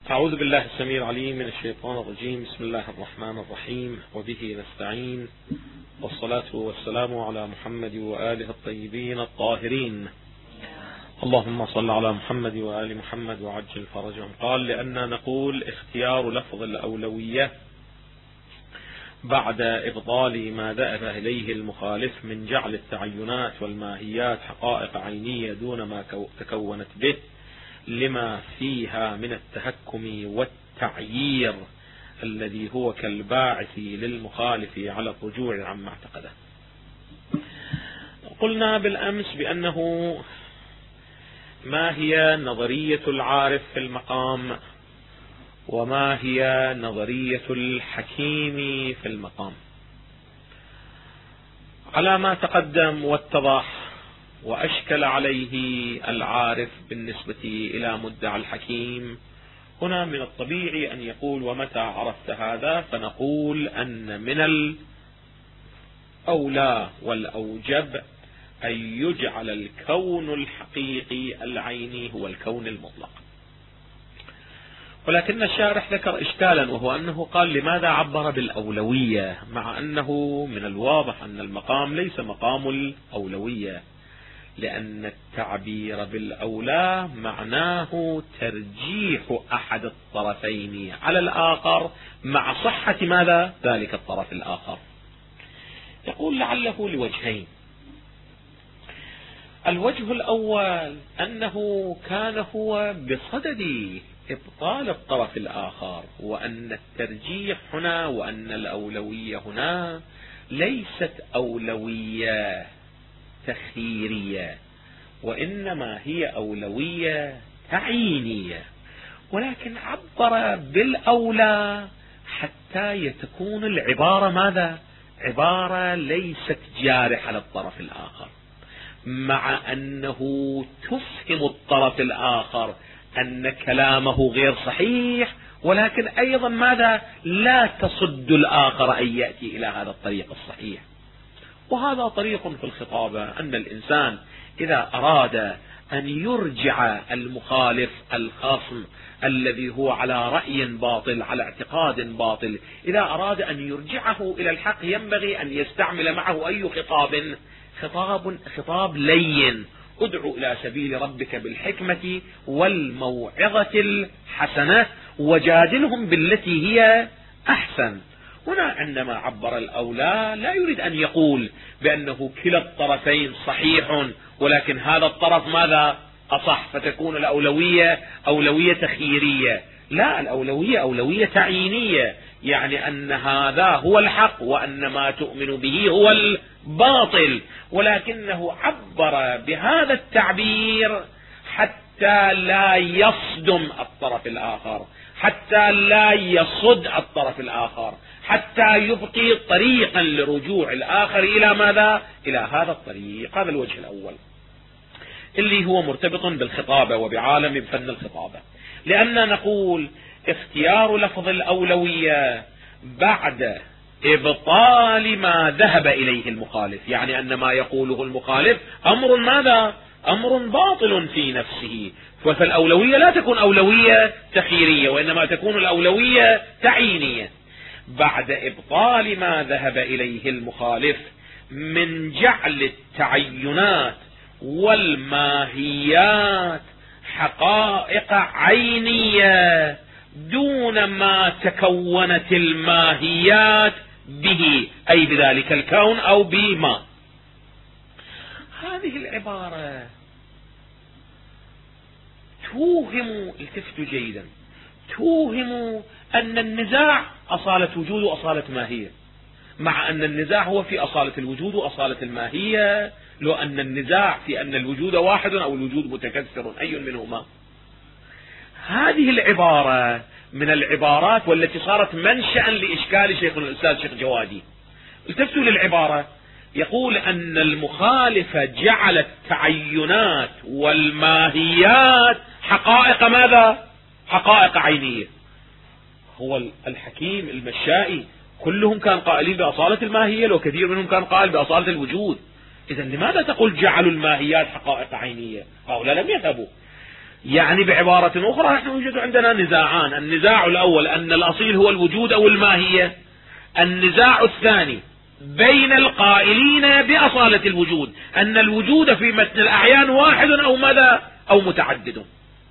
أعوذ بالله السميع العليم من الشيطان الرجيم. بسم الله الرحمن الرحيم، وبه نستعين، والصلاة والسلام على محمد وآله الطيبين الطاهرين. اللهم صل على محمد وآل محمد وعجل فرجهم. قال: لأننا نقول اختيار لفظ الأولوية بعد إبطال ما ذهب إليه المخالف من جعل التعينات والماهيات حقائق عينية دون ما تكونت به، لما فيها من التهكم والتعيير الذي هو كالباعث للمخالف على الرجوع عما اعتقده. قلنا بالأمس بأنه ما هي نظرية العارف في المقام، وما هي نظرية الحكيم في المقام. على ما تقدم واتضح وأشكل عليه العارف بالنسبة إلى مدعى الحكيم، هنا من الطبيعي أن يقول: ومتى عرفت هذا؟ فنقول أن من الأولى والأوجب أن يجعل الكون الحقيقي العيني هو الكون المطلق. ولكن الشارح ذكر إشكالا، وهو أنه قال: لماذا عبر بالأولوية، مع أنه من الواضح أن المقام ليس مقام الأولوية، لأن التعبير بالأولى معناه ترجيح أحد الطرفين على الآخر مع صحة ماذا؟ ذلك الطرف الآخر. يقول: لعله لوجهين. الوجه الأول أنه كان هو بصدد إبطال الطرف الآخر، وأن الترجيح هنا وأن الأولوية هنا ليست أولوية تخييرية، وإنما هي أولوية تعيينية، ولكن عبر بالأولى حتى تكون العبارة ماذا؟ عبارة ليست جارحة للطرف الآخر، مع أنه تفهم الطرف الآخر أن كلامه غير صحيح، ولكن أيضا ماذا؟ لا تصد الآخر أن يأتي إلى هذا الطريق الصحيح. وهذا طريق في الخطابة، أن الإنسان إذا أراد أن يرجع المخالف الخصم الذي هو على رأي باطل، على اعتقاد باطل، إذا أراد أن يرجعه إلى الحق ينبغي أن يستعمل معه أي خطاب لين: ادعو إلى سبيل ربك بالحكمة والموعظة الحسنة وجادلهم بالتي هي أحسن. هنا عندما عبر الأولى لا يريد أن يقول بأنه كلا الطرفين صحيح، ولكن هذا الطرف ماذا؟ أصح، فتكون الأولوية أولوية تخييرية. لا، الأولوية أولوية تعيينية، يعني أن هذا هو الحق وأن ما تؤمن به هو الباطل، ولكنه عبر بهذا التعبير حتى لا يصدم الطرف الآخر، حتى لا يصد الطرف الآخر، حتى يبقي طريقا لرجوع الآخر إلى ماذا؟ إلى هذا الطريق. هذا الوجه الأول اللي هو مرتبط بالخطابة وبعالم فن الخطابة. لأننا نقول اختيار لفظ الأولوية بعد إبطال ما ذهب إليه المخالف، يعني أن ما يقوله المخالف أمر ماذا؟ أمر باطل في نفسه، فالأولوية لا تكون أولوية تخييرية، وإنما تكون الأولوية تعيينية. بعد إبطال ما ذهب إليه المخالف من جعل التعينات والماهيات حقائق عينية دون ما تكونت الماهيات به، أي بذلك الكون أو بما. هذه العبارة توهم، التفتوا جيدا، توهم أن النزاع أصالة وجود وأصالة ماهية، مع أن النزاع هو في أصالة الوجود وأصالة الماهية، لو أن النزاع في أن الوجود واحد أو الوجود متكثر، أي منهما. هذه العبارة من العبارات والتي صارت منشأ لإشكال شيخ الأستاذ شيخ جوادي. التفتوا للعبارة، يقول أن المخالف جعل التعينات والماهيات حقائق ماذا؟ حقائق عينية. هو الحكيم المشائي كلهم كان قائلين بأصالة الماهية، لو كثير منهم كان قائل بأصالة الوجود. إذن لماذا تقول جعلوا الماهيات حقائق عينية؟ هؤلاء لم يذهبوا. يعني بعبارة أخرى نحن يوجد عندنا نزاعان: النزاع الأول أن الأصيل هو الوجود أو الماهية، النزاع الثاني بين القائلين بأصالة الوجود أن الوجود في متن الأعيان واحد أو ماذا أو متعدد.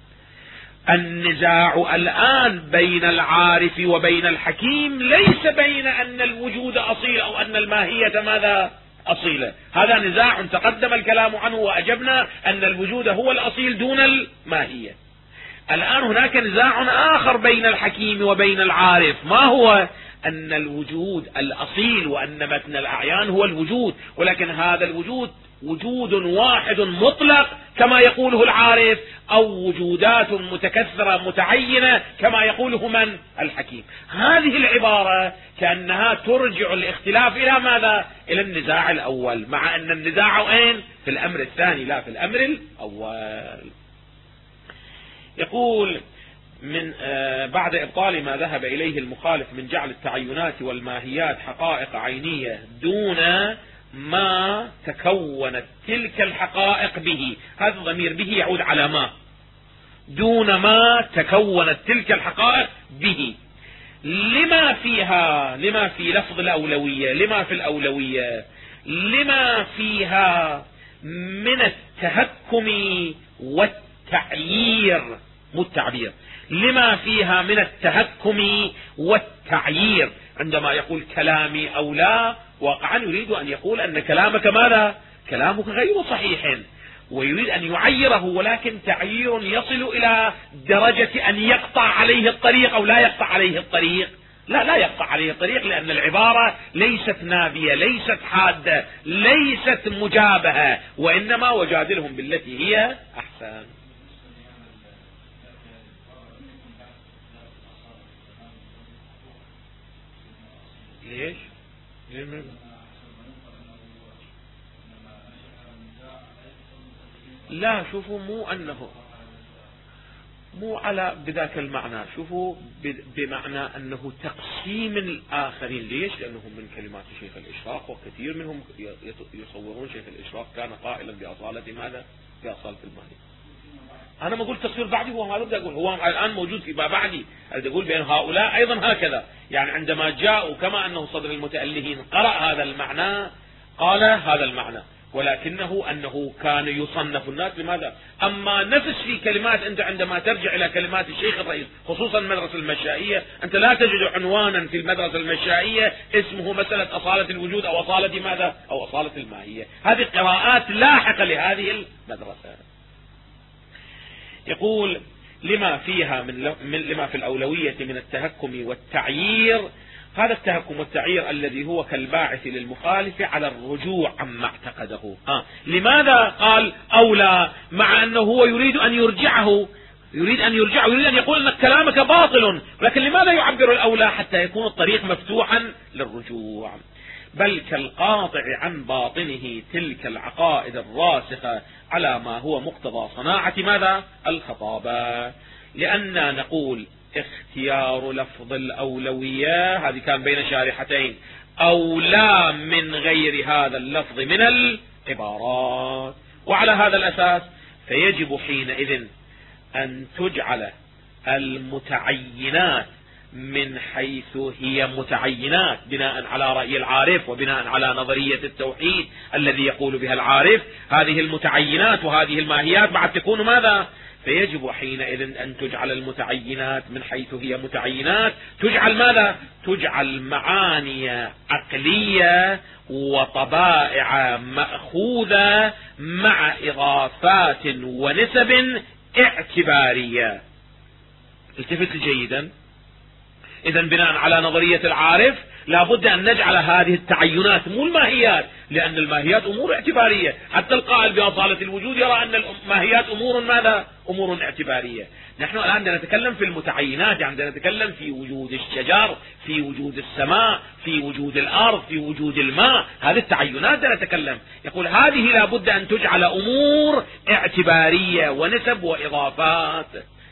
النزاع الآن بين العارف وبين الحكيم ليس بين أن الوجود أصيل أو أن الماهية ماذا أصيلة، هذا نزاع تقدم الكلام عنه وأجبنا أن الوجود هو الأصيل دون الماهية. الآن هناك نزاع آخر بين الحكيم وبين العارف، ما هو؟ أن الوجود الأصيل وأن متن الأعيان هو الوجود، ولكن هذا الوجود وجود واحد مطلق كما يقوله العارف، أو وجودات متكثرة متعينة كما يقوله من؟ الحكيم. هذه العبارة كأنها ترجع الاختلاف إلى ماذا؟ إلى النزاع الأول، مع أن النزاع وين؟ في الأمر الثاني لا في الأمر الأول. يقول من بعد إبطال ما ذهب إليه المخالف من جعل التعينات والماهيات حقائق عينية دون ما تكونت تلك الحقائق به، هذا الضمير به يعود على ما، دون ما تكونت تلك الحقائق به، لما في لفظ الأولوية، لما في الأولوية، لما فيها من التهكم والتعيير، مو التعبير، لما فيها من التهكم والتعيير. عندما يقول كلامي أو لا، واقعا يريد أن يقول أن كلامك ماذا؟ كلامك غير صحيح، ويريد أن يعيره، ولكن تعيير يصل إلى درجة أن يقطع عليه الطريق أو لا يقطع عليه الطريق. لا يقطع عليه الطريق، لأن العبارة ليست نابية، ليست حادة، ليست مجابهة، وإنما وجادلهم بالتي هي أحسن. ليش؟ لا شوفوا، مو على بذاك المعنى، شوفوا بمعنى أنه تقسيم الآخرين. ليش؟ لأنهم من كلمات شيخ الإشراق، وكثير منهم يصورون شيخ الإشراق كان قائلا بأصالة ماذا؟ بأصالة الماهية. أنا ما قلت تصوير بعدي، هو ما بدي أقول، هو الآن موجود في بعدي، أريد أقول بأن هؤلاء أيضا هكذا، يعني عندما جاءوا كما أنه صدر المتألهين قرأ هذا المعنى قال هذا المعنى، ولكنه أنه كان يصنف الناس لماذا؟ أما نفس في كلمات، أنت عندما ترجع إلى كلمات الشيخ الرئيس خصوصا المدرسة المشائية، أنت لا تجد عنوانا في المدرسة المشائية اسمه مسألة أصالة الوجود أو أصالة ماذا؟ أو أصالة الماهية. هذه قراءات لاحقة لهذه المدرسة. يقول لما فيها لما في الأولوية من التهكم والتعيير. هذا التهكم والتعيير الذي هو كالباعث للمخالف على الرجوع عما اعتقده. لماذا قال أولى؟ مع أنه هو يريد أن يرجعه، يريد أن يقول أن كلامك باطل، لكن لماذا يعبر الأولى؟ حتى يكون الطريق مفتوحا للرجوع. بل كالقاطع عن باطنه تلك العقائد الراسخة على ما هو مقتضى صناعة ماذا؟ الخطابة. لأننا نقول اختيار لفظ الأولوية، هذه كان بين شارحتين، أولى من غير هذا اللفظ من العبارات، وعلى هذا الأساس فيجب حينئذ أن تجعل المتعينات من حيث هي متعينات بناء على رأي العارف وبناء على نظرية التوحيد الذي يقول بها العارف. هذه المتعينات وهذه الماهيات بعد تكون ماذا؟ فيجب حينئذ أن تجعل المتعينات من حيث هي متعينات، تجعل ماذا؟ تجعل معاني عقلية وطبائع مأخوذة مع إضافات ونسب اعتبارية. التفت جيدا. إذا بناء على نظرية العارف لابد أن نجعل هذه التعينات مو الماهيات، لأن الماهيات أمور اعتبارية، حتى القائل بأصالة الوجود يرى أن الماهيات أمور ماذا؟ أمور اعتبارية. نحن الآن عندنا نتكلم في المتعينات، عندنا نتكلم في وجود الشجر، في وجود السماء، في وجود الأرض، في وجود الماء، هذه التعينات نتكلم. يقول هذه لابد أن تجعل أمور اعتبارية ونسب وإضافات.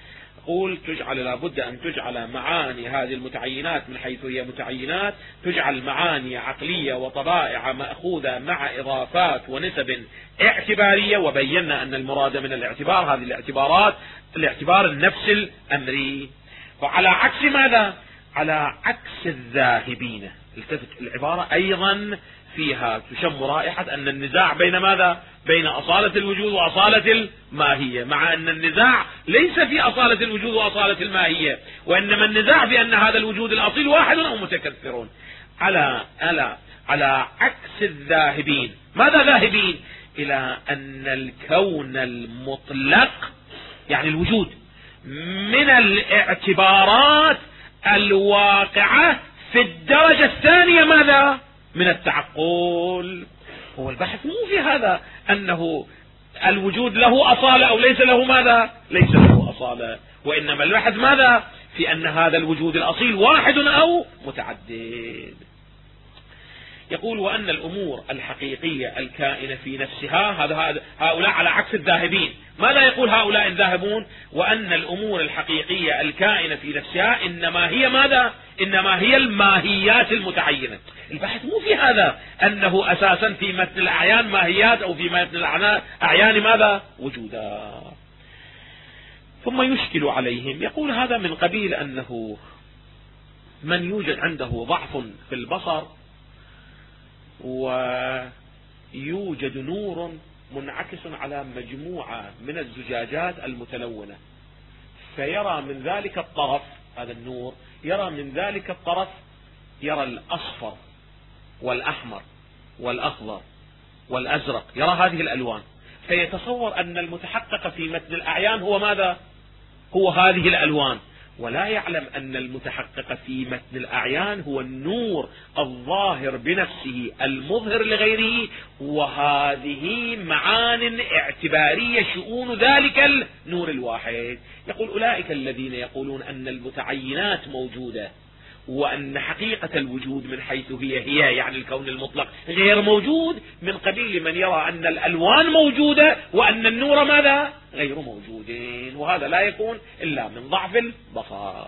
نقول لابد أن تجعل معاني هذه المتعينات من حيث هي متعينات تجعل معاني عقلية وطبائع مأخوذة مع إضافات ونسب اعتبارية، وبينا أن المراد من الاعتبار هذه الاعتبارات الاعتبار النفس الأمري. وعلى عكس ماذا؟ على عكس الذاهبين. التفت العبارة أيضا فيها تشم رائحة أن النزاع بين ماذا؟ بين أصالة الوجود وأصالة الماهية، مع أن النزاع ليس في أصالة الوجود وأصالة الماهية، وإنما النزاع بأن هذا الوجود الأصيل واحد أو متكثرون. على عكس الذاهبين. ماذا ذاهبين؟ إلى أن الكون المطلق يعني الوجود من الاعتبارات الواقعة في الدرجة الثانية ماذا؟ من التعقل. هو البحث مو في هذا أنه الوجود له أصالة أو ليس له ماذا؟ ليس له أصالة، وإنما البحث ماذا؟ في أن هذا الوجود الأصيل واحد أو متعدد. يقول وأن الأمور الحقيقية الكائنة في نفسها، هؤلاء على عكس الذاهبين. ماذا يقول هؤلاء الذاهبون؟ وأن الأمور الحقيقية الكائنة في نفسها إنما هي ماذا؟ إنما هي الماهيات المتعينة. البحث مو في هذا أنه أساسا في متن الأعيان ماهيات أو في متن الأعيان ماذا؟ وجودا. ثم يشكل عليهم، يقول هذا من قبيل أنه من يوجد عنده ضعف في البصر ويوجد نور منعكس على مجموعة من الزجاجات المتلونة، فيرى من ذلك الطرف، هذا النور يرى من ذلك الطرف، يرى الأصفر والأحمر والأخضر والأزرق، يرى هذه الألوان، فيتصور أن المتحقق في متن الأعيان هو ماذا؟ هو هذه الألوان، ولا يعلم أن المتحقق في متن الأعيان هو النور الظاهر بنفسه المظهر لغيره، وهذه معان اعتبارية شؤون ذلك النور الواحد. يقول أولئك الذين يقولون أن المتعينات موجودة وأن حقيقة الوجود من حيث هي يعني الكون المطلق غير موجود، من قبيل من يرى أن الألوان موجودة وأن النور ماذا؟ غير موجودين، وهذا لا يكون إلا من ضعف البصر.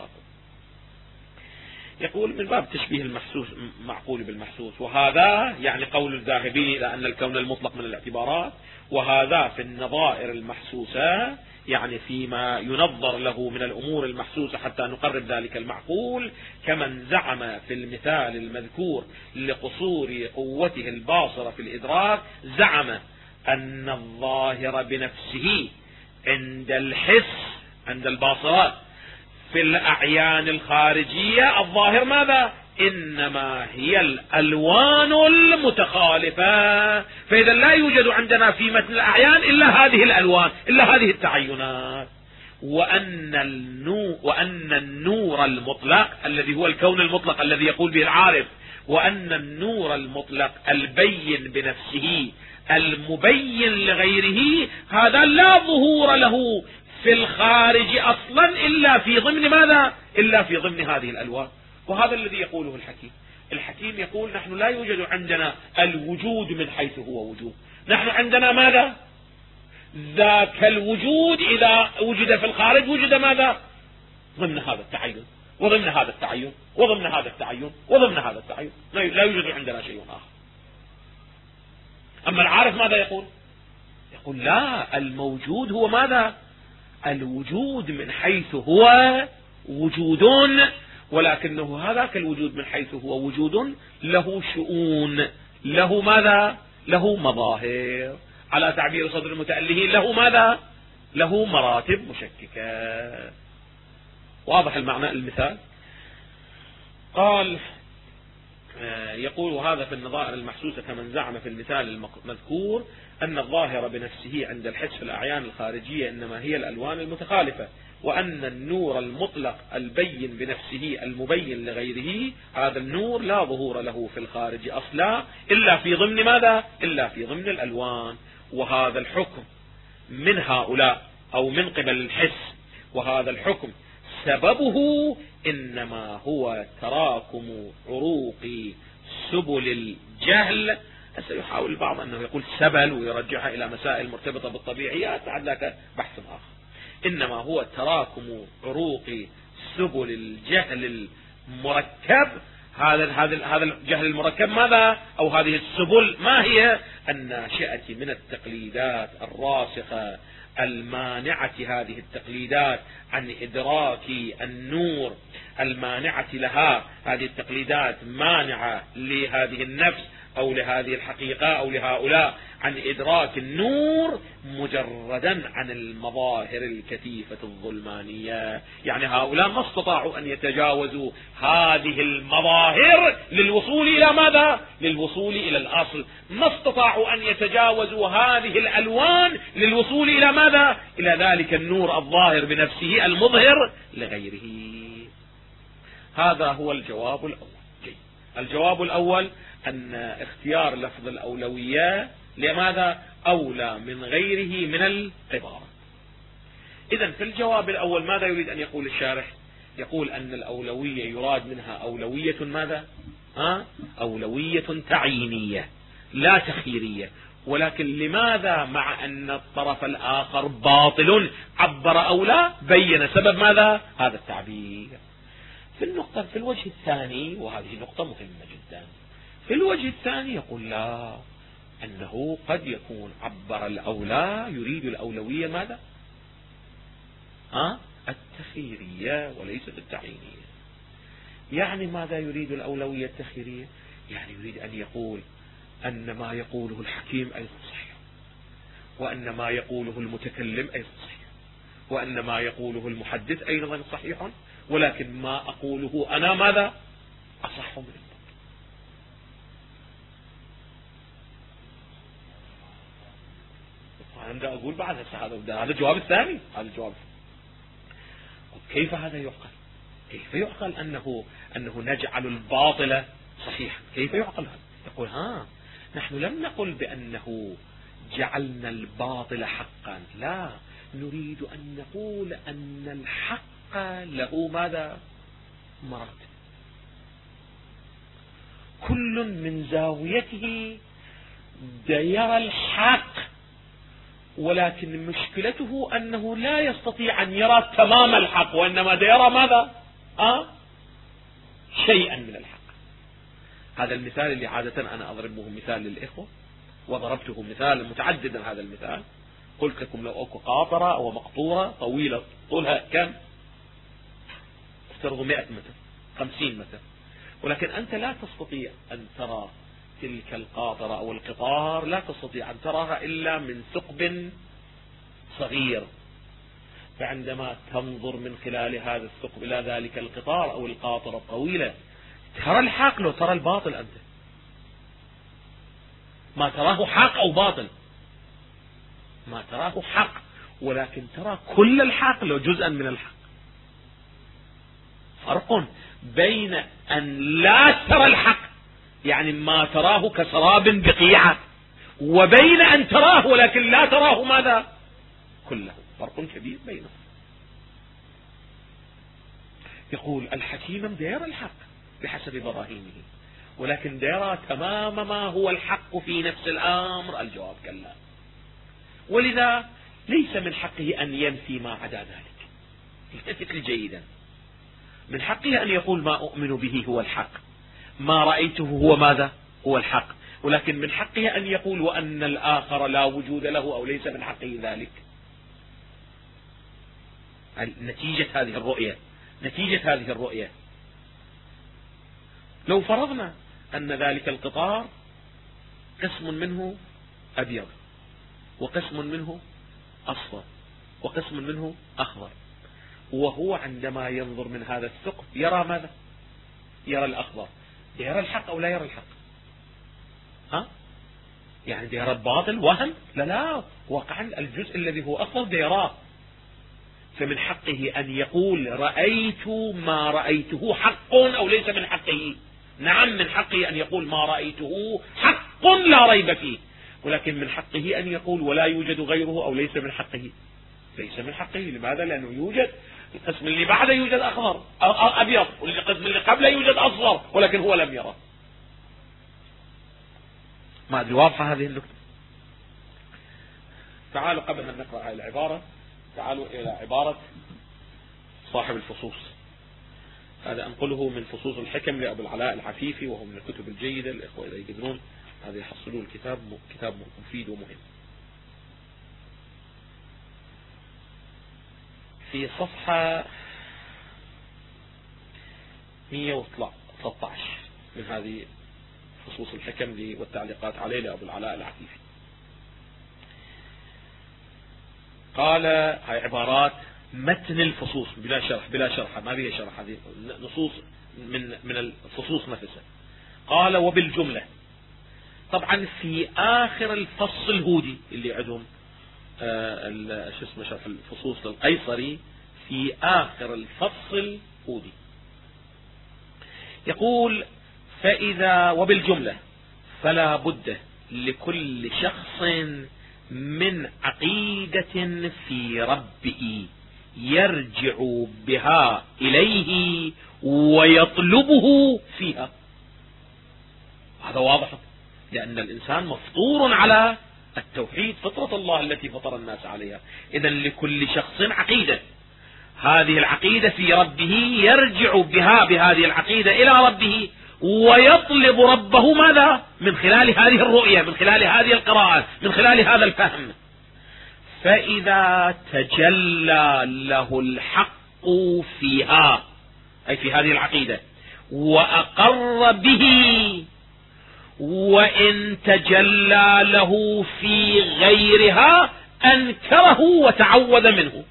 يقول من باب تشبيه المحسوس معقول بالمحسوس، وهذا يعني قول الذاهبين إلى أن الكون المطلق من الاعتبارات، وهذا في النظائر المحسوسة يعني فيما ينظر له من الأمور المحسوسة حتى نقرب ذلك المعقول، كمن زعم في المثال المذكور لقصور قوته الباصرة في الإدراك، زعم أن الظاهر بنفسه عند الحس عند الباصرات في الأعيان الخارجية الظاهر ماذا؟ إنما هي الألوان المتخالفة، فإذا لا يوجد عندنا في متن الأعيان إلا هذه الألوان إلا هذه التعينات. وأن النور المطلق الذي هو الكون المطلق الذي يقول به العارف، وأن النور المطلق البين بنفسه المبين لغيره هذا لا ظهور له في الخارج أصلا إلا في ضمن ماذا؟ إلا في ضمن هذه الألوان. وهذا الذي يقوله الحكيم. الحكيم يقول نحن لا يوجد عندنا الوجود من حيث هو وجود، نحن عندنا ماذا؟ ذاك الوجود إذا وجد في الخارج وجد ماذا؟ ضمن هذا التعين وضمن هذا التعين وضمن هذا التعين وضمن هذا التعين، لا يوجد عندنا شيء آخر. أما العارف ماذا يقول؟ يقول لا، الموجود هو ماذا؟ الوجود من حيث هو وجود، ولكنه هذاك الوجود من حيث هو وجود له شؤون، له ماذا؟ له مظاهر، على تعبير صدر المتألهين له ماذا؟ له مراتب مشككة. واضح المعنى المثال؟ قال يقول وهذا في النظائر المحسوسة كمن زعم في المثال المذكور أن الظاهر بنفسه عند الحس في الأعيان الخارجية إنما هي الألوان المتخالفة، وأن النور المطلق البين بنفسه المبين لغيره هذا النور لا ظهور له في الخارج أصلا إلا في ضمن ماذا؟ إلا في ضمن الألوان. وهذا الحكم من هؤلاء أو من قبل الحس، وهذا الحكم سببه إنما هو تراكم عروق سبل الجهل. سيحاول البعض أنه يقول سبل ويرجعها إلى مسائل مرتبطة بالطبيعيات، بعد ذاك بحث آخر. إنما هو تراكم عروق سبل الجهل المركب. هذا الجهل المركب ماذا؟ أو هذه السبل ما هي؟ الناشئة من التقليدات الراسخة المانعة، هذه التقليدات عن إدراك النور، المانعة لها. هذه التقليدات مانعة لهذه النفس أو لهذه الحقيقة أو لهؤلاء عن إدراك النور مجردا عن المظاهر الكثيفة الظلمانية. يعني هؤلاء ما استطاعوا أن يتجاوزوا هذه المظاهر للوصول إلى ماذا؟ للوصول إلى الأصل. ما استطاعوا أن يتجاوزوا هذه الألوان للوصول إلى ماذا؟ إلى ذلك النور الظاهر بنفسه المظهر لغيره. هذا هو الجواب الأول. الجواب الأول أن اختيار لفظ الأولوية لماذا؟ أولى من غيره من العبارة. إذن في الجواب الأول ماذا يريد أن يقول الشارح؟ يقول أن الأولوية يراد منها أولوية ماذا؟ أولوية تعيينية لا تخييرية. ولكن لماذا مع أن الطرف الآخر باطل عبر أولى؟ بين سبب ماذا؟ هذا التعبير. في الوجه الثاني، وهذه نقطة مهمة جدا، في الوجه الثاني يقول لا، أنه قد يكون عبر الأولى يريد الأولوية ماذا؟ التخييرية وليست التعيينية. يعني ماذا يريد الأولوية التخييرية؟ يعني يريد أن يقول أن ما يقوله الحكيم أيضا صحيح، وأن ما يقوله المتكلم أيضا صحيح، وأن ما يقوله المحدث أيضا صحيح، ولكن ما أقوله أنا ماذا؟ أصح منه. أنا أقول بعد هذا الجواب الثاني. هذا الجواب كيف هذا يعقل؟ كيف يعقل أنه نجعل الباطل صحيحا؟ كيف يعقل هذا؟ يقول نحن لم نقل بأنه جعلنا الباطل حقا، لا، نريد أن نقول أن الحق له ماذا؟ مراتب، كل من زاويته يرى الحق، ولكن مشكلته أنه لا يستطيع أن يرى تمام الحق، وإنما يرى ماذا؟ شيئا من الحق. هذا المثال اللي عادة أنا أضربه مثال للإخوة، وضربته مثال متعددا. هذا المثال قلت لكم لو أكو قاطرة أو مقطورة طويلة طولها كم؟ افترضوا 100 متر، 50 متر، ولكن أنت لا تستطيع أن ترى تلك القاطرة أو القطار، لا تستطيع أن تراها إلا من ثقب صغير. فعندما تنظر من خلال هذا الثقب إلى ذلك القطار أو القاطرة الطويلة، ترى الحق لو ترى الباطل. أنت ما تراه حق أو باطل، ما تراه حق، ولكن ترى كل الحق لو جزءا من الحق. فرق بين أن لا ترى الحق، يعني ما تراه كسراب بقيعة، وبين أن تراه ولكن لا تراه ماذا؟ كله. فرق كبير بينهم. يقول الحكيم يرى الحق بحسب براهينه، ولكن يرى تمام ما هو الحق في نفس الأمر. الجواب كلا. ولذا ليس من حقه أن ينفي ما عدا ذلك. التفت لي جيدا. من حقه أن يقول ما أؤمن به هو الحق، ما رأيته هو ماذا؟ هو الحق، ولكن من حقه أن يقول وأن الآخر لا وجود له، أو ليس من حقه ذلك. نتيجة هذه الرؤية لو فرضنا أن ذلك القطار قسم منه أبيض، وقسم منه أصفر، وقسم منه أخضر، وهو عندما ينظر من هذا الثقب يرى ماذا؟ يرى الأخضر. يرى الحق أو لا يرى الحق؟ يعني يرى الباطل وهم؟ لا، واقعا الجزء الذي هو أخضر يراه. فمن حقه أن يقول رأيت ما رأيته حق أو ليس من حقه. نعم، من حقه أن يقول ما رأيته حق لا ريب فيه، ولكن من حقه أن يقول ولا يوجد غيره أو ليس من حقه. ليس من حقه. لماذا؟ لأنه يوجد القسم اللي بعده يوجد أخضر أبيض، والقسم اللي قبله يوجد أصفر، ولكن هو لم يره. ما أدري واضحة هذه النقطة؟ تعالوا قبل أن نقرأ هذه العبارة تعالوا إلى عبارة صاحب الفصوص. هذا أنقله من فصوص الحكم لأبو العلاء العفيفي، وهو من الكتب الجيدة. الإخوة إذا يقدرون هذا يحصلوا الكتاب، كتاب مفيد ومهم. في صفحة 113 من هذه فصوص الحكم والتعليقات عليه لأبو العلاء العفيفي، قال هاي عبارات متن الفصوص بلا شرح ما بها شرح، هذه نصوص من الفصوص نفسها. قال وبالجملة، طبعا في آخر الفصل الهودي اللي عندهم شو اسمه شرح الفصوص للقيصري، في آخر الفصل الهودي يقول فإذا وبالجملة فلا بد لكل شخص من عقيدة في ربه يرجع بها إليه ويطلبه فيها. هذا واضح، لأن الإنسان مفطور على التوحيد فطرة الله التي فطر الناس عليها. إذن لكل شخص عقيدة، هذه العقيدة في ربه يرجع بهذه العقيدة إلى ربه ويطلب ربه ماذا؟ من خلال هذه الرؤية، من خلال هذه القراءة، من خلال هذا الفهم. فإذا تجلى له الحق فيها، أي في هذه العقيدة، وأقر به، وإن تجلى له في غيرها أنكره وتعوذ منه.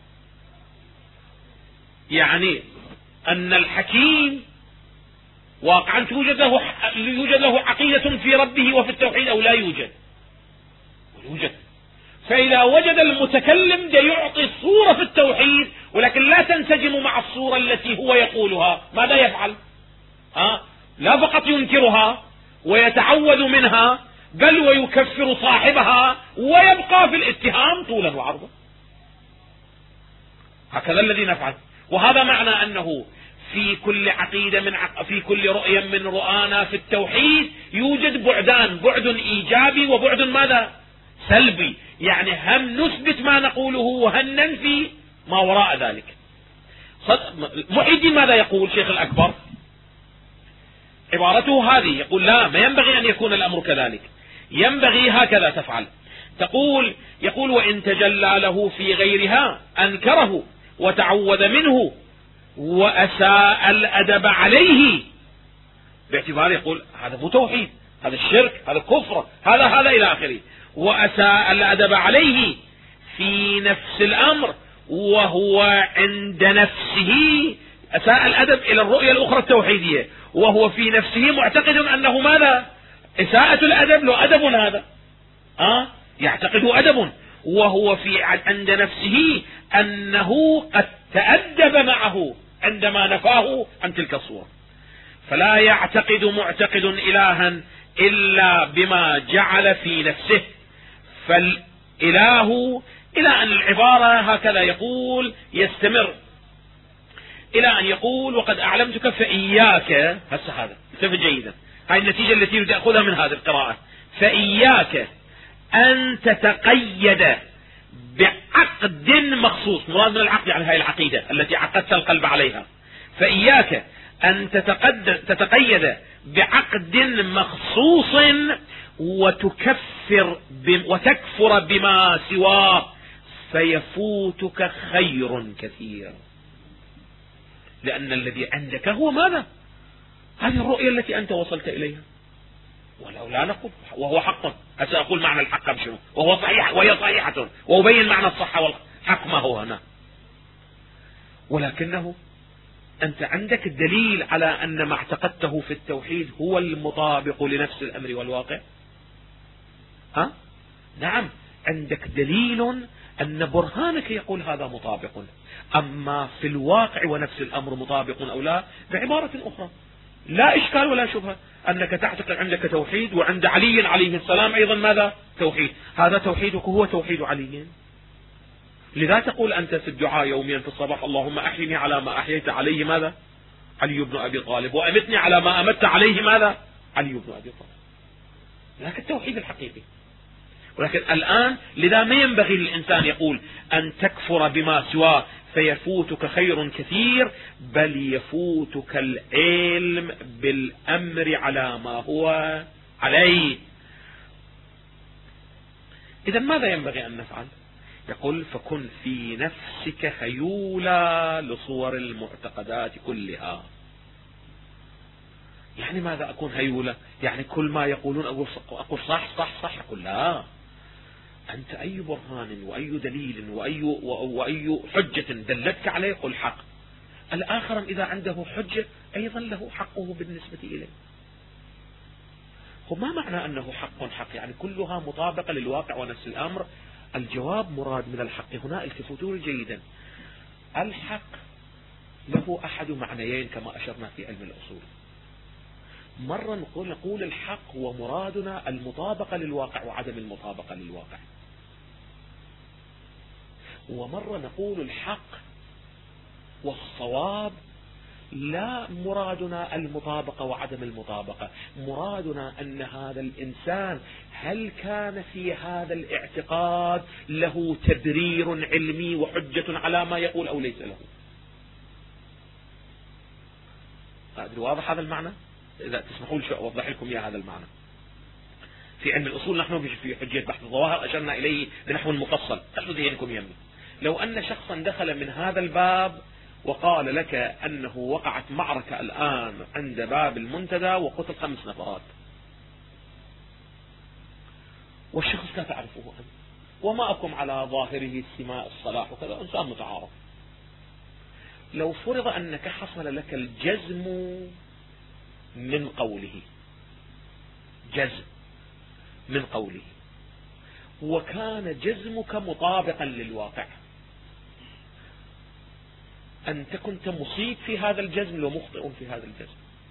يعني أن الحكيم واقعا يوجد له عقيدة في ربه وفي التوحيد أو لا يوجد؟ يوجد. فإذا وجد المتكلم يعطي صورة في التوحيد ولكن لا تنسجم مع الصورة التي هو يقولها، ماذا يفعل؟ لا فقط ينكرها ويتعوذ منها، بل ويكفر صاحبها ويبقى في الاتهام طولا وعرضا. هكذا الذي نفعل. وهذا معنى أنه في كل عقيدة في كل رؤية من رؤانا في التوحيد يوجد بعدان، بعد إيجابي وبعد ماذا؟ سلبي. يعني هم نثبت ما نقوله وهم ننفي ما وراء ذلك. محي الدين ماذا يقول شيخ الأكبر؟ عبارته هذه، يقول لا، ما ينبغي أن يكون الأمر كذلك، ينبغي هكذا تفعل. يقول وإن تجلى له في غيرها أنكره وتعوذ منه وأساء الأدب عليه، باعتبار يقول هذا مو توحيد، هذا الشرك، هذا الكفر، هذا إلى آخره. وأساء الأدب عليه في نفس الأمر وهو عند نفسه، أساء الأدب إلى الرؤية الأخرى التوحيدية وهو في نفسه معتقد أنه ماذا؟ إساءة الأدب له أدب، هذا يعتقد أدب، وهو عند نفسه أنه قد تأدب معه عندما نفاه عن تلك الصورة. فلا يعتقد معتقد إلها إلا بما جعل في نفسه. فالإله إلى أن العبارة هكذا يقول يستمر إلى أن يقول وقد أعلمتك فإياك. هذا انتبه جيدا، هاي النتيجة التي تأخذها من هذه القراءة. فإياك أن تتقيد بعقد مخصوص، مراد من العقد يعني هاي العقيدة التي عقدت القلب عليها. فإياك أن تتقيد بعقد مخصوص وتكفر بما سواه فيفوتك خير كثير. لأن الذي عندك هو ماذا؟ هذه الرؤية التي أنت وصلت إليها. ولو لا نقول وهو حق، سأقول معنى الحق بشنو، وهو صحيح وهي صحيحة، وأبين معنى الصحة والحق ما هو هنا. ولكنه أنت عندك دليل على أن ما اعتقدته في التوحيد هو المطابق لنفس الأمر والواقع. نعم، عندك دليل أن برهانك يقول هذا مطابق، أما في الواقع ونفس الأمر مطابق أو لا بعبارة أخرى لا إشكال ولا شبهة أنك تعتقد عندك توحيد وعند علي عليه السلام أيضا ماذا؟ توحيد. هذا توحيدك هو توحيد علي. لذا تقول أنت في الدعاء يوميا في الصباح اللهم أحيني على ما أحييت عليه ماذا؟ علي بن أبي طالب، وأمتني على ما أمت عليه ماذا؟ علي بن أبي طالب. لكن التوحيد الحقيقي. ولكن الآن لذا ما ينبغي للإنسان يقول أن تكفر بما سواه فيفوتك خير كثير، بل يفوتك العلم بالأمر على ما هو عليه. إذا ماذا ينبغي أن نفعل؟ يقول فكن في نفسك خيولا لصور المعتقدات كلها. يعني ماذا أكون هيولة؟ يعني كل ما يقولون أقول صح صح صح. يقول لا، أنت أي برهان وأي دليل وأي حجة دلتك عليه قل حق. الآخر إذا عنده حجة أيضا له حقه بالنسبة إليه. وما معنى أنه حق يعني كلها مطابقة للواقع ونفس الأمر؟ الجواب مراد من الحق هنا، التفتوا جيدا. الحق له أحد معنيين كما أشرنا في علم الأصول. مرة نقول الحق ومرادنا المطابقة للواقع وعدم المطابقة للواقع، ومرة نقول الحق والصواب لا مرادنا المطابقة وعدم المطابقة، مرادنا أن هذا الإنسان هل كان في هذا الاعتقاد له تبرير علمي وحجة على ما يقول أو ليس له. واضح هذا المعنى؟ إذا تسمحوا لي أوضح لكم إياه هذا المعنى. في علم الأصول نحن في حجية بحث الظواهر أشرنا إليه بنحو مفصل، خلوا ذهنكم يمي. لو أن شخصا دخل من هذا الباب وقال لك أنه وقعت معركة الآن عند باب المنتدى وقتل 5 نفرات، والشخص لا تعرفه أنت وماكم على ظاهره السماء الصلاح وكذا، إنسان متعارف. لو فرض أنك حصل لك الجزم من قوله، جزم من قوله، وكان جزمك مطابقا للواقع، أنت كنت مصيب في هذا الجزم لو مخطئ في هذا الجزم؟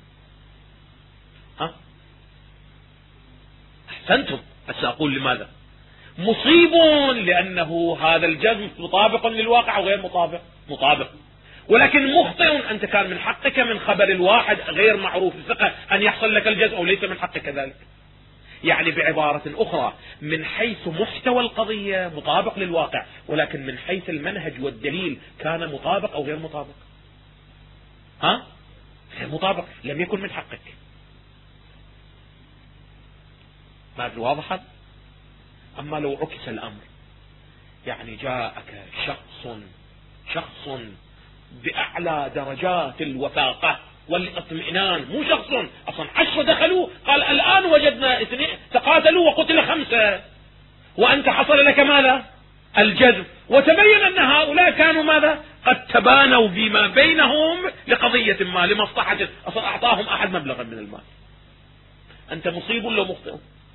أحسنتم. بس أقول لماذا مصيب؟ لأنه هذا الجزم مطابق للواقع وغير مطابق، ولكن مخطئ أنت، كان من حقك من خبر الواحد غير معروف الثقة أن يحصل لك الجزم أو ليس من حقك ذلك. يعني بعبارة أخرى، من حيث محتوى القضية مطابق للواقع، ولكن من حيث المنهج والدليل كان مطابق أو غير مطابق؟ غير مطابق، لم يكن من حقك. ما أدري واضح؟ أما لو عكس الأمر، يعني جاءك شخص بأعلى درجات الوثاقة والاطمئنان، مو شخص أصلا 10 دخلوا قال الآن وجدنا 2 تقاتلوا وقتل 5، وأنت حصل لك ماذا؟ الجزم، وتبين أن هؤلاء كانوا ماذا؟ قد تبانوا بما بينهم لقضية ما، لمصلحة، أصلا أعطاهم أحد مبلغا من المال. أنت مصيب لو مخطئ.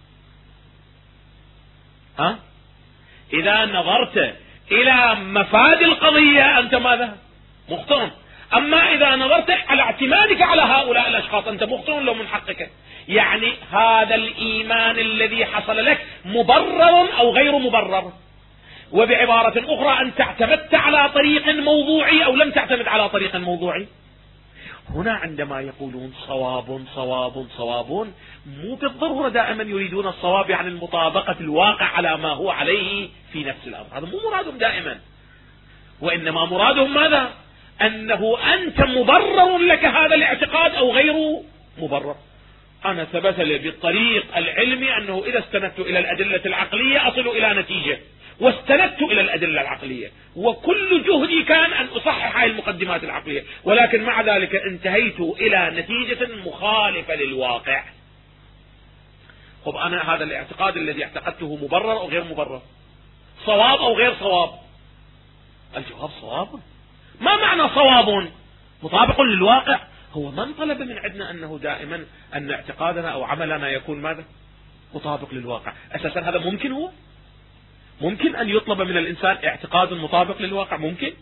إذا نظرت إلى مفاد القضية أنت ماذا؟ مخطئ. أما إذا نظرت على اعتمادك على هؤلاء الأشخاص أنت مخطئ لو من حقك. يعني هذا الإيمان الذي حصل لك مبرر أو غير مبرر، وبعبارة أخرى أنت اعتمدت على طريق موضوعي أو لم تعتمد على طريق موضوعي. هنا عندما يقولون صواب صواب صواب، مو بالضرورة دائما يريدون الصواب يعني المطابقة الواقع على ما هو عليه في نفس الأمر، هذا مو مرادهم دائما، وإنما مرادهم ماذا؟ أنه أنت مبرر لك هذا الاعتقاد أو غير مبرر. أنا ثبت لي بالطريق العلمي أنه إذا استندت إلى الأدلة العقلية أصل إلى نتيجة، واستندت إلى الأدلة العقلية، وكل جهدي كان أن أصحح هذه المقدمات العقلية، ولكن مع ذلك انتهيت إلى نتيجة مخالفة للواقع. طب أنا هذا الاعتقاد الذي اعتقدته مبرر أو غير مبرر؟ صواب أو غير صواب؟ الجواب صواب. ما معنى صواب؟ مطابق للواقع. هو من طلب من عندنا أنه دائما أن اعتقادنا أو عملنا يكون ماذا؟ مطابق للواقع. أساسا هذا ممكن؟ هو ممكن أن يطلب من الإنسان اعتقاد مطابق للواقع؟ ممكن؟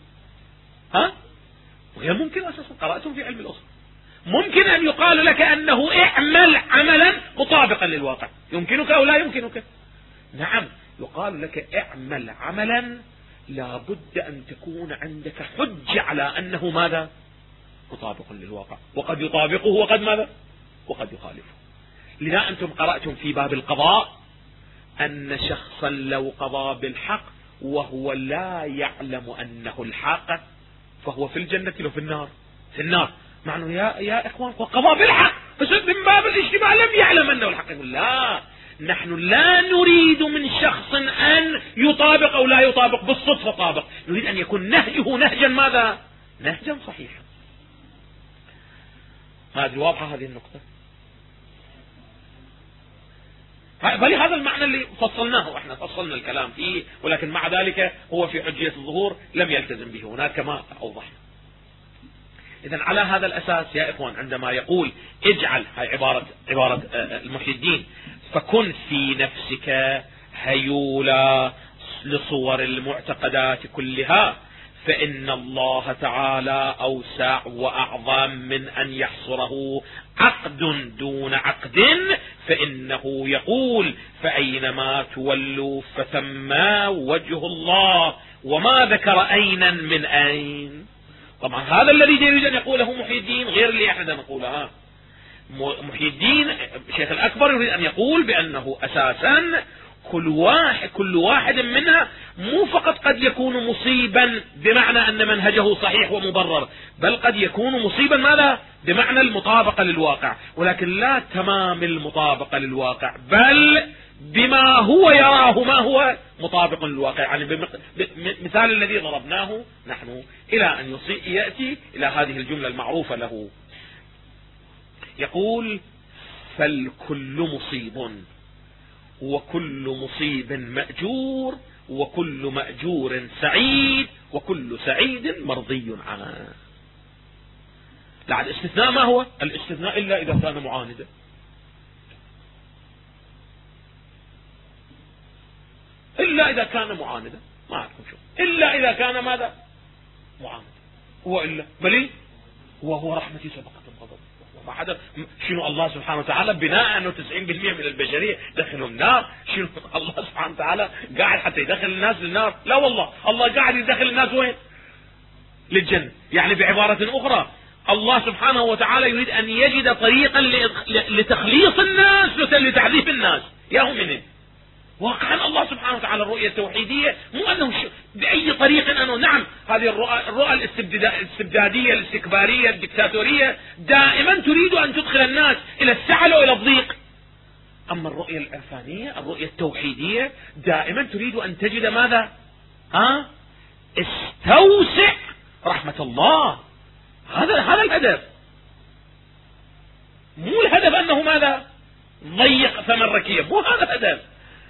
غير ممكن أساسا. قرأتم في علم الأصول ممكن أن يقال لك أنه اعمل عملا مطابقا للواقع، يمكنك أو لا يمكنك؟ نعم، يقال لك اعمل عملا لا بد أن تكون عندك حجة على أنه ماذا؟ مطابق للواقع، وقد يطابقه وقد ماذا؟ وقد يخالفه. لذا أنتم قرأتم في باب القضاء أن شخصا لو قضى بالحق وهو لا يعلم أنه الحق فهو في الجنة لو في النار. في النار معنى يا إخوان قضى بالحق بس من باب الاجتماع لم يعلم أنه الحق. يقول لا، نحن لا نريد من شخص أن يطابق أو لا يطابق بالصدفة طابق، نريد أن يكون نهجه نهجا ماذا؟ نهجا صحيحا. هذه واضحة هذه النقطة. بل هذا المعنى اللي فصلناه، احنا فصلنا الكلام فيه، ولكن مع ذلك هو في حجية الظهور لم يلتزم به هناك كما أوضحنا. إذن على هذا الأساس يا إخوان عندما يقول اجعل، هاي عبارة المحي الدين، فكن في نفسك هيولا لصور المعتقدات كلها، فإن الله تعالى أوسع وأعظم من أن يحصره عقد دون عقد، فإنه يقول فأينما تولوا فثم وجه الله، وما ذكر أين من أين. طبعا هذا الذي يريد أن يقوله محي الدين غير اللي احنا نقولها. محي الدين الشيخ الأكبر يريد أن يقول بأنه أساسا كل واحد منها مو فقط قد يكون مصيبا بمعنى أن منهجه صحيح ومبرر، بل قد يكون مصيبا ماذا؟ بمعنى المطابقة للواقع، ولكن لا تمام المطابقة للواقع، بل بما هو يراه ما هو مطابق للواقع. يعني مثال الذي ضربناه نحن إلى أن يأتي إلى هذه الجملة المعروفة له، يقول فالكل مصيب وكل مصيب مأجور وكل مأجور سعيد وكل سعيد مرضي عنه. لا، الاستثناء ما هو؟ الاستثناء إلا إذا كان معاندا. إلا إذا كان معاندا، ما أعرفكم شو، إلا إذا كان ماذا؟ معاندا. وإلا بلي وهو رحمتي سبقت الغضب. ما حدا شنو الله سبحانه وتعالى بناء أنه 90% من البشرية دخلوا النار، شنو الله سبحانه وتعالى قاعد حتى يدخل الناس للنار؟ لا والله، الله قاعد يدخل الناس وين؟ للجنة. يعني بعبارة أخرى الله سبحانه وتعالى يريد أن يجد طريقا لتخليص الناس لتعذيب الناس. يا مؤمنين، واقعا الله سبحانه وتعالى الرؤية التوحيدية مو أنه بأي طريق أنه نعم هذه الرؤى الاستبدادية الاستكبارية الدكتاتورية دائما تريد أن تدخل الناس إلى السعل وإلى الضيق. أما الرؤية العرفانية الرؤية التوحيدية دائما تريد أن تجد ماذا؟ استوسع رحمة الله. هذا الهدف، مو الهدف أنه ماذا؟ ضيق ثمن ركيب، مو هذا الهدف.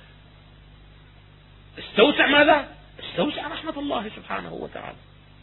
استوسع ماذا؟ استوسع رحمة الله سبحانه وتعالى.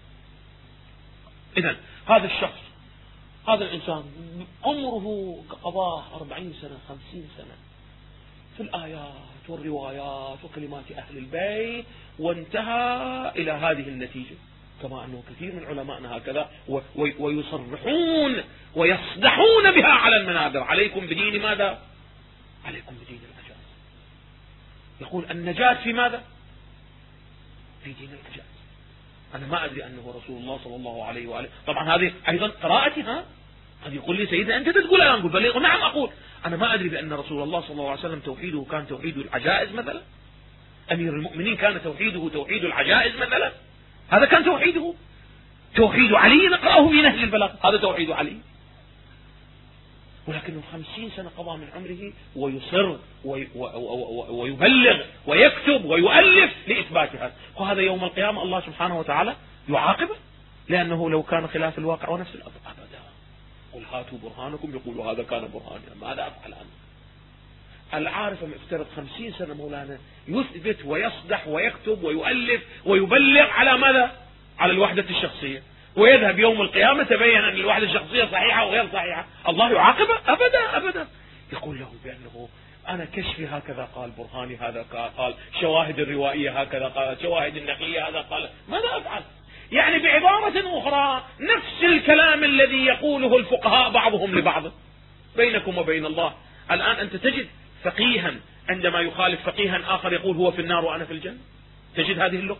إذن هذا الشخص، هذا الإنسان عمره قضاه 40 سنة 50 سنة في الآيات والروايات وكلمات أهل البيت، وانتهى إلى هذه النتيجة، كما أنه كثير من علمائنا هكذا ويصرحون ويصدحون بها على المنابر: عليكم بدين ماذا؟ عليكم بدين العجائز. يقول النجاة في ماذا؟ في دين العجائز. أنا ما أدري أنه رسول الله صلى الله عليه وآله. طبعا هذه أيضا قراءتي، قد يقول لي سيدنا أنت تقول أنا أقول بل نعم أقول أنا ما أدري بأن رسول الله صلى الله عليه وسلم توحيده كان توحيد العجائز مثلا. أمير المؤمنين كان توحيده توحيد العجائز مثلا، هذا كان توحيده. توحيد علي نقرأه في نهج البلاغ، هذا توحيد علي. ولكنه 50 سنة قضى من عمره ويصر ويبلغ ويكتب ويؤلف لإثبات هذا، وهذا يوم القيامة الله سبحانه وتعالى يعاقبه، لأنه لو كان خلاف الواقع ونفس الأمر أبدا. قل هاتوا برهانكم، يقولوا هذا كان برهاني، ماذا أفعل أنا؟ العارف مفترض 50 سنة مولانا يثبت ويصدح ويكتب ويؤلف ويبلغ على ماذا؟ على الوحدة الشخصية، ويذهب يوم القيامة تبين أن الوحدة الشخصية صحيحة وغير صحيحة، الله يعاقبه؟ أبدا أبدا. يقول له بأنه أنا كشفي هكذا قال، برهاني هذا قال، شواهد الروائية هكذا قال، شواهد النقلية هذا قال، ماذا أفعل؟ يعني بعبارة أخرى نفس الكلام الذي يقوله الفقهاء بعضهم لبعض بينكم وبين الله. الآن أنت تجد فقيها عندما يخالف فقيها آخر يقول هو في النار وأنا في الجنة، تجد هذه اللغة؟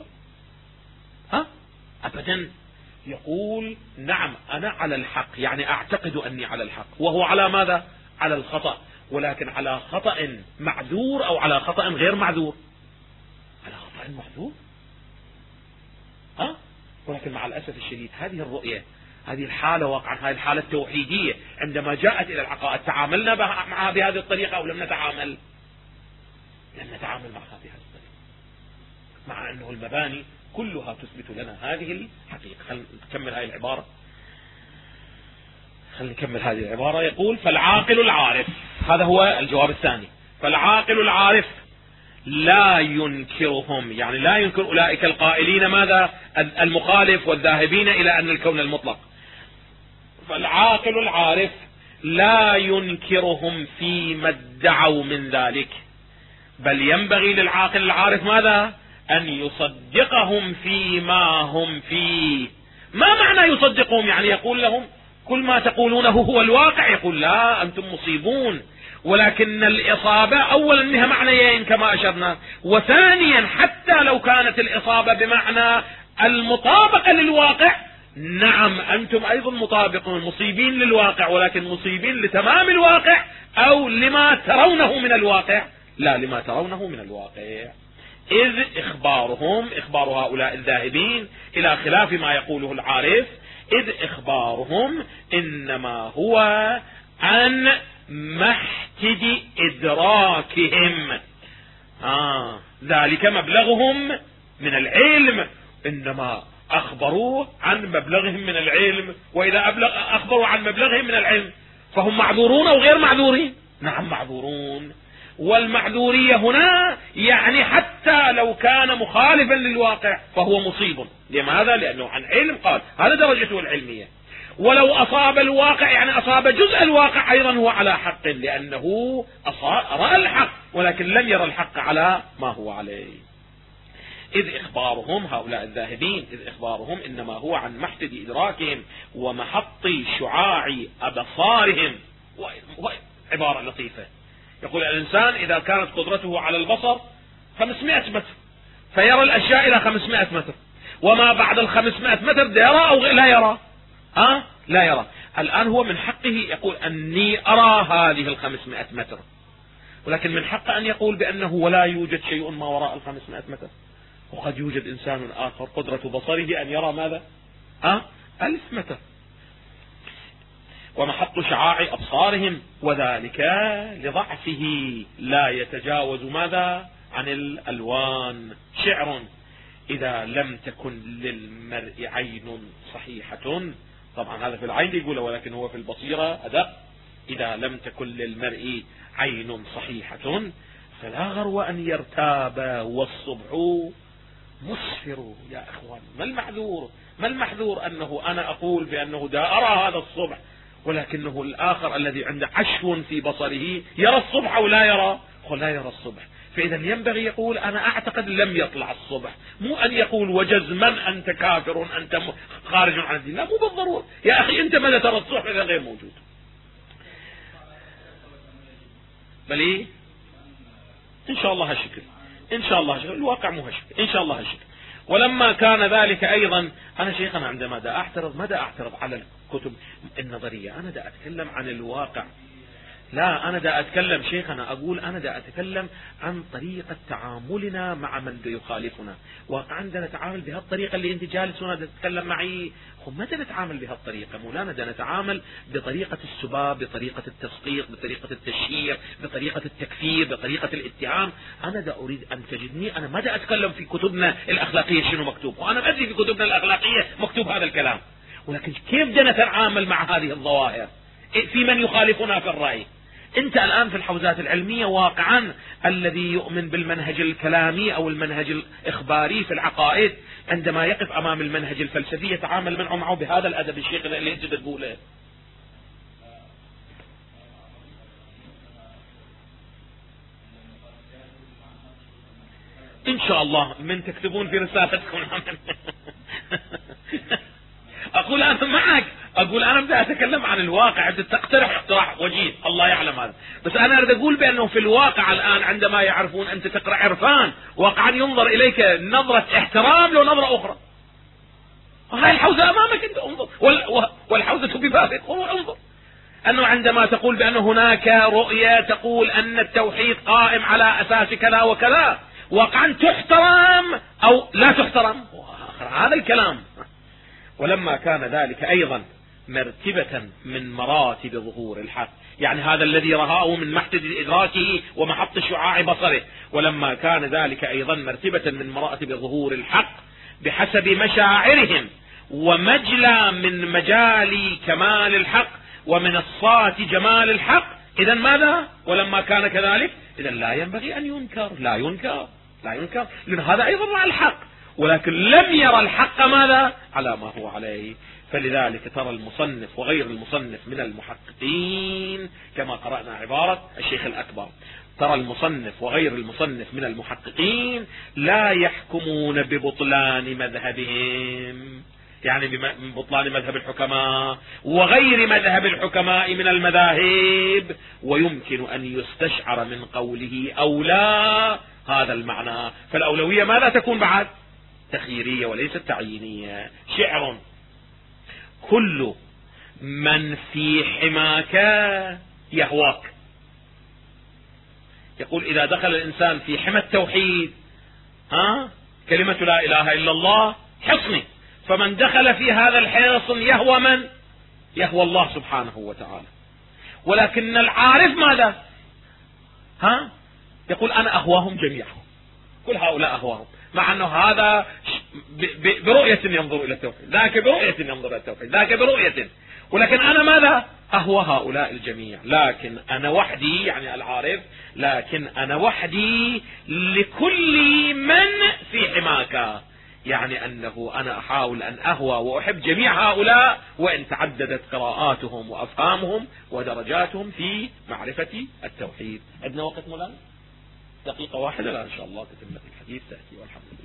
أبدا. يقول نعم أنا على الحق، يعني أعتقد أني على الحق، وهو على ماذا؟ على الخطأ. ولكن على خطأ معذور أو على خطأ غير معذور؟ على خطأ معذور. ولكن مع الأسف الشديد هذه الرؤية، هذه الحالة واقعا، هذه الحالة التوحيدية عندما جاءت إلى العقائد تعاملنا معها بهذه الطريقة أو لم نتعامل؟ لم نتعامل معها بهذه الطريقة، مع أنه المباني كلها تثبت لنا هذه الحقيقة. خلينا نكمل هذه العبارة. يقول: فالعاقل العارف، هذا هو الجواب الثاني، فالعاقل العارف لا ينكرهم، يعني لا ينكر أولئك القائلين ماذا؟ المخالف والذاهبين إلى أن الكون المطلق. فالعاقل العارف لا ينكرهم فيما ادعوا من ذلك، بل ينبغي للعاقل العارف ماذا؟ أن يصدقهم فيما هم فيه. ما معنى يصدقهم؟ يعني يقول لهم كل ما تقولونه هو الواقع؟ يقول لا، أنتم مصيبون. ولكن الإصابة أولا لها معنيين كما أشرنا، وثانيا حتى لو كانت الإصابة بمعنى المطابقة للواقع، نعم أنتم أيضا مطابقون، مصيبين للواقع، ولكن مصيبين لتمام الواقع أو لما ترونه من الواقع؟ لا، لما ترونه من الواقع. إذ إخبار هؤلاء الذاهبين إلى خلاف ما يقوله العارف، إذ إخبارهم إنما هو عن محتد إدراكهم، ذلك مبلغهم من العلم، إنما أخبروا عن مبلغهم من العلم، وإذا أخبروا عن مبلغهم من العلم فهم معذورون أو غير معذورين؟ نعم معذورون. والمعذورية هنا يعني حتى لو كان مخالفا للواقع فهو مصيب. لماذا؟ لأنه عن علم، قال هذا درجته العلمية. ولو أصاب الواقع يعني أصاب جزء الواقع أيضا هو على حق، لأنه رأى الحق ولكن لم يرى الحق على ما هو عليه. إذ إخبارهم هؤلاء الذاهبين، إذ إخبارهم إنما هو عن محتد إدراكهم ومحط شعاع أبصارهم. عبارة لطيفة، يقول الإنسان إذا كانت قدرته على البصر 500 متر فيرى الأشياء إلى 500 متر، وما بعد 500 متر يرى أو لا يرى؟ لا يرى. الآن هو من حقه يقول أني أرى هذه 500 متر، ولكن من حقه أن يقول بأنه ولا يوجد شيء ما وراء 500 متر. وقد يوجد إنسان آخر قدرة بصره أن يرى ماذا؟ 1000 متر. ومحط شعاع أبصارهم، وذلك لضعفه لا يتجاوز ماذا؟ عن الألوان. شعر: إذا لم تكن للمرء عين صحيحة، طبعا هذا في العين يقوله، ولكن هو في البصيرة أدق. إذا لم تكن للمرء عين صحيحة فلا غرو أن يرتاب والصبح مسفر. يا أخوان، ما المحذور أنه أنا أقول بأنه دا أرى هذا الصبح، ولكنه الآخر الذي عنده عشو في بصره يرى الصبح أو لا يرى؟ لا يرى الصبح. فإذا ينبغي يقول أنا أعتقد لم يطلع الصبح، مو أن يقول وجزما أنت كافر أنت خارج عن الدين. لا، مو بالضرورة يا أخي، أنت ماذا ترى الصبح إذا غير موجود؟ بل إيه؟ إن شاء الله هالشكل، إن شاء الله هالشكل، الواقع مو هالشكل، إن شاء الله هالشكل. ولما كان ذلك أيضا، أنا شيخنا عندما دا أعترض على الكتب النظرية، أنا دا أتكلم عن الواقع. لا، أنا دا أتكلم شيخنا، أقول أنا دا أتكلم عن طريقة تعاملنا مع من يخالفنا. وعندنا نتعامل بهالطريقة اللي أنت جالس هنا تتكلم معي، متى نتعامل بهالطريقة؟ مولانا دا نتعامل بطريقة السباب، بطريقة التسقيط، بطريقة التشهير، بطريقة التكفير، بطريقة الاتهام. أنا دا أريد أن تجدني أنا ما دا أتكلم في كتبنا الأخلاقية شنو مكتوب، وأنا ما أدري في كتبنا الأخلاقية مكتوب هذا الكلام، ولكن كيف دا نتعامل مع هذه الظواهر في من يخالفنا في الرأي. انت الآن في الحوزات العلمية واقعا الذي يؤمن بالمنهج الكلامي او المنهج الاخباري في العقائد، عندما يقف امام المنهج الفلسفي يتعامل معه بهذا الادب الشيخ اللي انت تقوله. ان شاء الله من تكتبون في رسالتكم اقول انا معك، اقول انا بدي اتكلم عن الواقع، بدي تقترح اقتراح وجيه، الله يعلم هذا، بس انا اريد اقول بانه في الواقع الان عندما يعرفون انت تقرا عرفان، واقعا ينظر اليك نظرة احترام لو نظرة اخرى. هاي الحوزة امامك انت انظر، والحوزة ببابك انظر. أنه عندما تقول بأن هناك رؤية تقول أن التوحيد قائم على أساس كذا وكذا، واقعا تحترم أو لا تحترم، هذا الكلام. ولما كان ذلك أيضا مرتبة من مراتب ظهور الحق، يعني هذا الذي رآه من محتد إدراكه ومحط شعاع بصره، ولما كان ذلك أيضا مرتبة من مراتب ظهور الحق بحسب مشاعرهم ومجلى من مجال كمال الحق ومنصات جمال الحق، إذا ماذا؟ ولما كان كذلك إذا لا ينبغي أن ينكر، لا ينكر لأن هذا أيضا مع الحق، ولكن لم يرى الحق ماذا؟ على ما هو عليه. فلذلك ترى المصنف وغير المصنف من المحققين، كما قرأنا عبارة الشيخ الأكبر، ترى المصنف وغير المصنف من المحققين لا يحكمون ببطلان مذهبهم، يعني ببطلان مذهب الحكماء وغير مذهب الحكماء من المذاهب، ويمكن أن يستشعر من قوله أولى هذا المعنى. فالأولوية ماذا تكون بعد؟ تخييرية وليست تعيينية. شعر: كل من في حماك يهواك. يقول إذا دخل الإنسان في حمى التوحيد، كلمة لا إله إلا الله حصني، فمن دخل في هذا الحصن يهوى من؟ يهوى الله سبحانه وتعالى. ولكن العارف ماذا؟ يقول أنا أهواهم جميعهم، كل هؤلاء أهواهم، مع أنه هذا برؤية ينظر إلى التوحيد، ذاك برؤية ينظر إلى التوحيد، ذاك برؤية، ولكن أنا ماذا؟ أهوى هؤلاء الجميع، لكن أنا وحدي، يعني العارف، لكن أنا وحدي لكل من في حماك، يعني أنه أنا أحاول أن أهوى وأحب جميع هؤلاء، وإن تعددت قراءاتهم وأفهامهم ودرجاتهم في معرفة التوحيد. عندنا وقت مولانا؟ دقيقة واحدة، لا إن شاء الله تتم الحديث تأتي، والحمد لله.